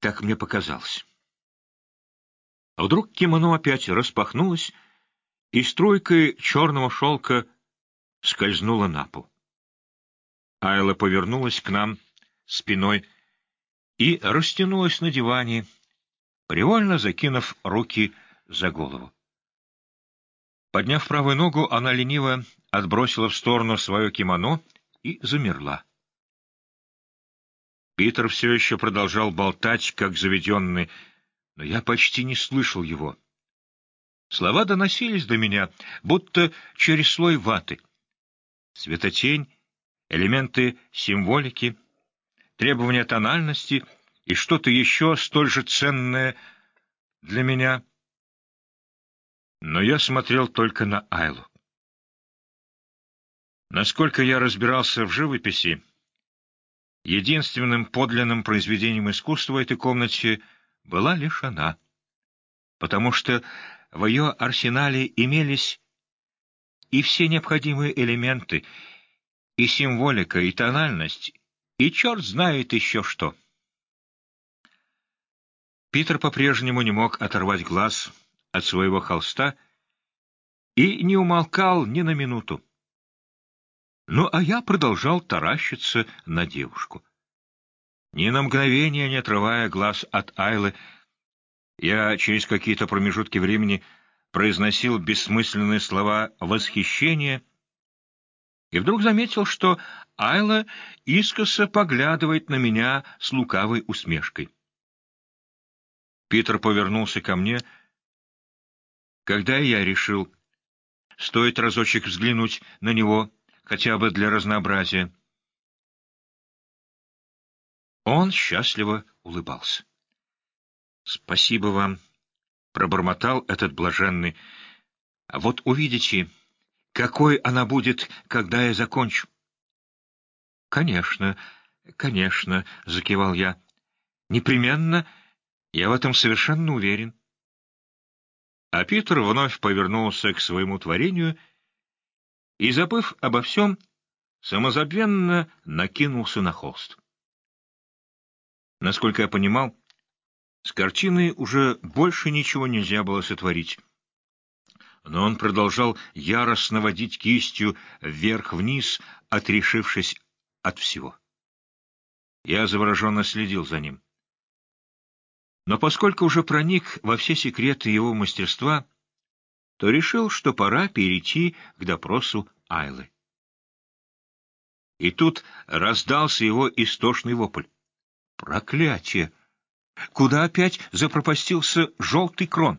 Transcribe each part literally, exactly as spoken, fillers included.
Так мне показалось. А вдруг кимоно опять распахнулось, и струйкой черного шелка скользнула на пол. Айла повернулась к нам спиной и растянулась на диване, привольно закинув руки за голову. Подняв правую ногу, она лениво отбросила в сторону свое кимоно и замерла. Питер все еще продолжал болтать, как заведенный, но я почти не слышал его. Слова доносились до меня, будто через слой ваты. Светотень, элементы символики, требования тональности и что-то еще столь же ценное для меня. Но я смотрел только на Айлу. Насколько я разбирался в живописи, единственным подлинным произведением искусства в этой комнате была лишь она, потому что в ее арсенале имелись и все необходимые элементы, и символика, и тональность, и черт знает еще что. Питер по-прежнему не мог оторвать глаз от своего холста и не умолкал ни на минуту. Ну, а я продолжал таращиться на девушку. Ни на мгновение не отрывая глаз от Айлы, я через какие-то промежутки времени произносил бессмысленные слова восхищения и вдруг заметил, что Айла искоса поглядывает на меня с лукавой усмешкой. Питер повернулся ко мне, когда я решил, стоит разочек взглянуть на него, хотя бы для разнообразия. Он счастливо улыбался. «Спасибо вам», — пробормотал этот блаженный. «А вот увидите, какой она будет, когда я закончу». «Конечно, конечно», — закивал я. «Непременно, я в этом совершенно уверен». А Питер вновь повернулся к своему творению и, забыв обо всем, самозабвенно накинулся на холст. Насколько я понимал, с картиной уже больше ничего нельзя было сотворить. Но он продолжал яростно водить кистью вверх-вниз, отрешившись от всего. Я завороженно следил за ним. Но поскольку уже проник во все секреты его мастерства, то решил, что пора перейти к допросу Айлы. И тут раздался его истошный вопль. «Проклятие! Куда опять запропастился желтый крон?»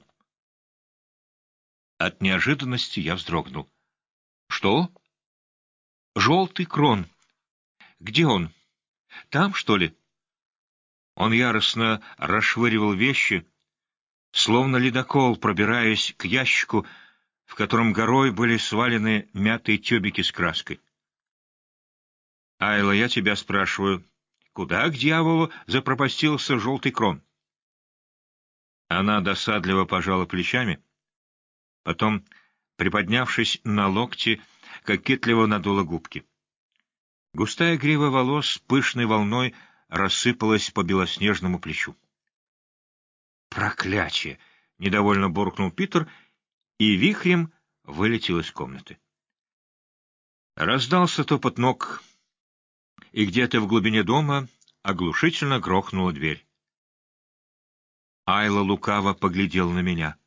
От неожиданности я вздрогнул. «Что? Желтый крон? Где он? Там, что ли?» Он яростно расшвыривал вещи, словно ледокол, пробираясь к ящику, в котором горой были свалены мятые тюбики с краской. «Айла, я тебя спрашиваю, куда, к дьяволу, запропастился желтый крон?» Она досадливо пожала плечами, потом, приподнявшись на локти, кокетливо надула губки. Густая грива волос пышной волной рассыпалась по белоснежному плечу. «Проклятие!» — недовольно буркнул Питер и вихрем вылетел из комнаты. Раздался топот ног, и где-то в глубине дома оглушительно грохнула дверь. Айла лукаво поглядел на меня.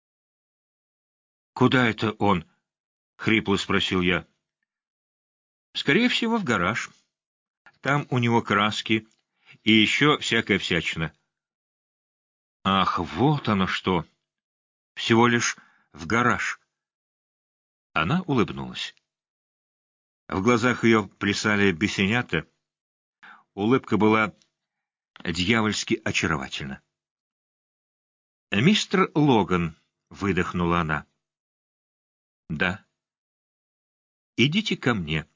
«Куда это он?» — хрипло спросил я. «Скорее всего, в гараж. Там у него краски и еще всякая всячина». «Ах, вот оно что! Всего лишь в гараж». Она улыбнулась. В глазах ее плясали бесенята. Улыбка была дьявольски очаровательна. «Мистер Логан», — выдохнула она. «Да». «Идите ко мне».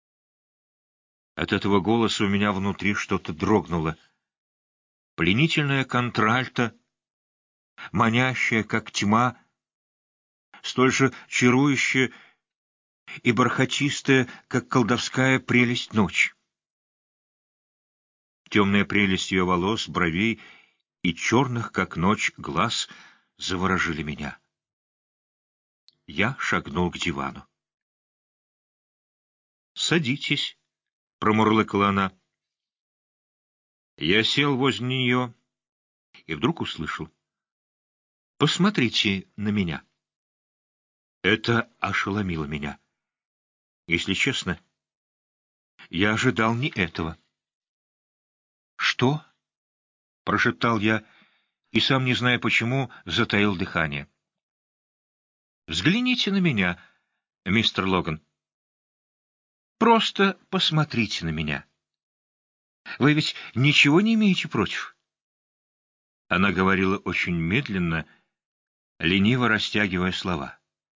От этого голоса у меня внутри что-то дрогнуло. Пленительная контральта, манящая, как тьма, столь же чарующая и бархатистая, как колдовская прелесть ночи. Темная прелесть ее волос, бровей и черных, как ночь, глаз заворожили меня. Я шагнул к дивану. «Садитесь», — промурлыкала она. Я сел возле нее и вдруг услышал: «Посмотрите на меня». Это ошеломило меня. Если честно, я ожидал не этого. «Что?» — прошептал я, и, сам не зная почему, затаил дыхание. «Взгляните на меня, мистер Логан. Просто посмотрите на меня. Вы ведь ничего не имеете против?» Она говорила очень медленно, лениво растягивая слова.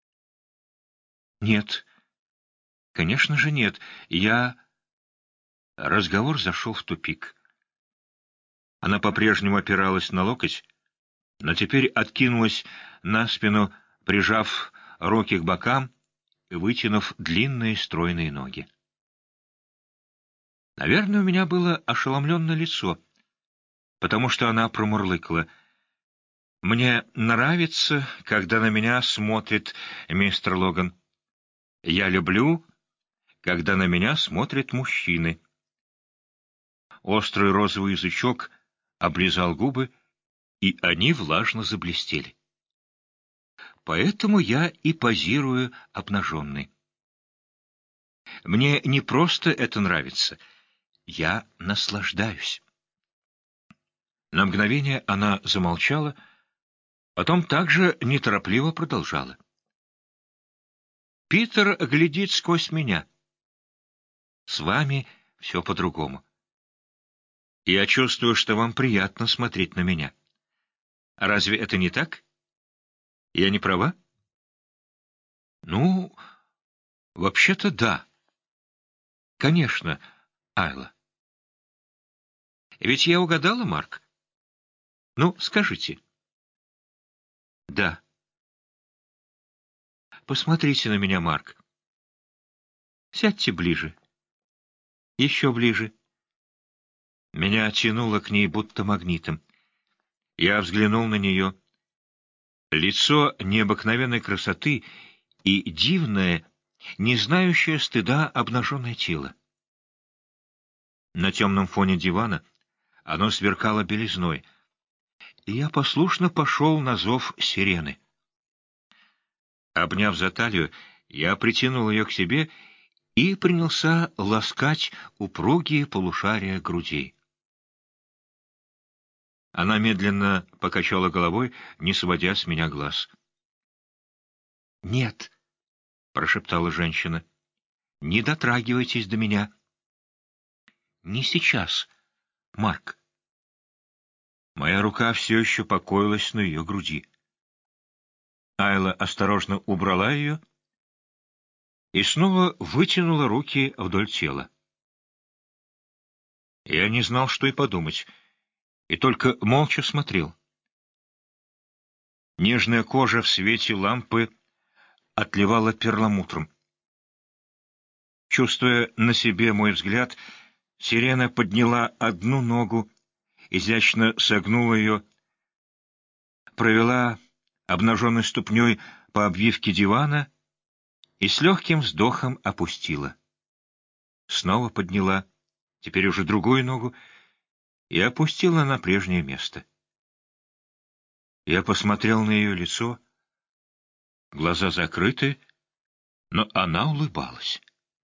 «Нет, конечно же нет. Я...» Разговор зашел в тупик. Она по-прежнему опиралась на локоть, но теперь откинулась на спину, прижав руки к бокам и вытянув длинные стройные ноги. Наверное, у меня было ошеломленное лицо, потому что она промурлыкала: «Мне нравится, когда на меня смотрит мистер Логан. Я люблю, когда на меня смотрят мужчины». Острый розовый язычок облизал губы, и они влажно заблестели. Поэтому я и позирую обнаженный. Мне не просто это нравится, я наслаждаюсь. На мгновение она замолчала, потом также неторопливо продолжала. «Питер глядит сквозь меня. С вами все по-другому. Я чувствую, что вам приятно смотреть на меня. Разве это не так? Я не права?» «Ну, вообще-то да. Конечно, Айла. Ведь я угадала, Марк? Ну, скажите». «Да». «Посмотрите на меня, Марк. Сядьте ближе. Еще ближе». Меня тянуло к ней будто магнитом. Я взглянул на нее. Лицо необыкновенной красоты и дивное, не знающее стыда обнаженное тело. На темном фоне дивана оно сверкало белизной, и я послушно пошел на зов сирены. Обняв за талию, я притянул ее к себе и принялся ласкать упругие полушария грудей. Она медленно покачала головой, не сводя с меня глаз. «Нет», — прошептала женщина, — «не дотрагивайтесь до меня». «Не сейчас, Марк». Моя рука все еще покоилась на ее груди. Айла осторожно убрала ее и снова вытянула руки вдоль тела. Я не знал, что и подумать, и только молча смотрел. Нежная кожа в свете лампы отливала перламутром. Чувствуя на себе мой взгляд, сирена подняла одну ногу, изящно согнула ее, провела обнаженной ступней по обвивке дивана и с легким вздохом опустила. Снова подняла, теперь уже другую ногу, и опустила на прежнее место. Я посмотрел на ее лицо, глаза закрыты, но она улыбалась.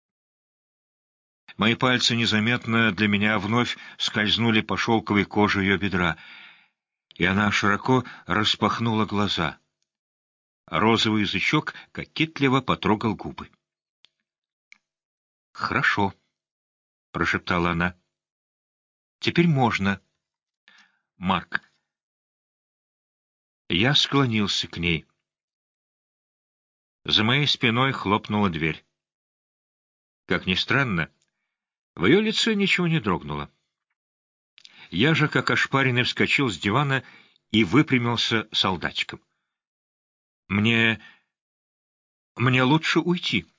Мои пальцы незаметно для меня вновь скользнули по шелковой коже ее бедра, и она широко распахнула глаза. Розовый язычок кокетливо потрогал губы. «Хорошо», — прошептала она. «Теперь можно, Марк». Я склонился к ней. За моей спиной хлопнула дверь. Как ни странно, в ее лице ничего не дрогнуло. Я же, как ошпаренный, вскочил с дивана и выпрямился солдатиком. «Мне... мне лучше уйти».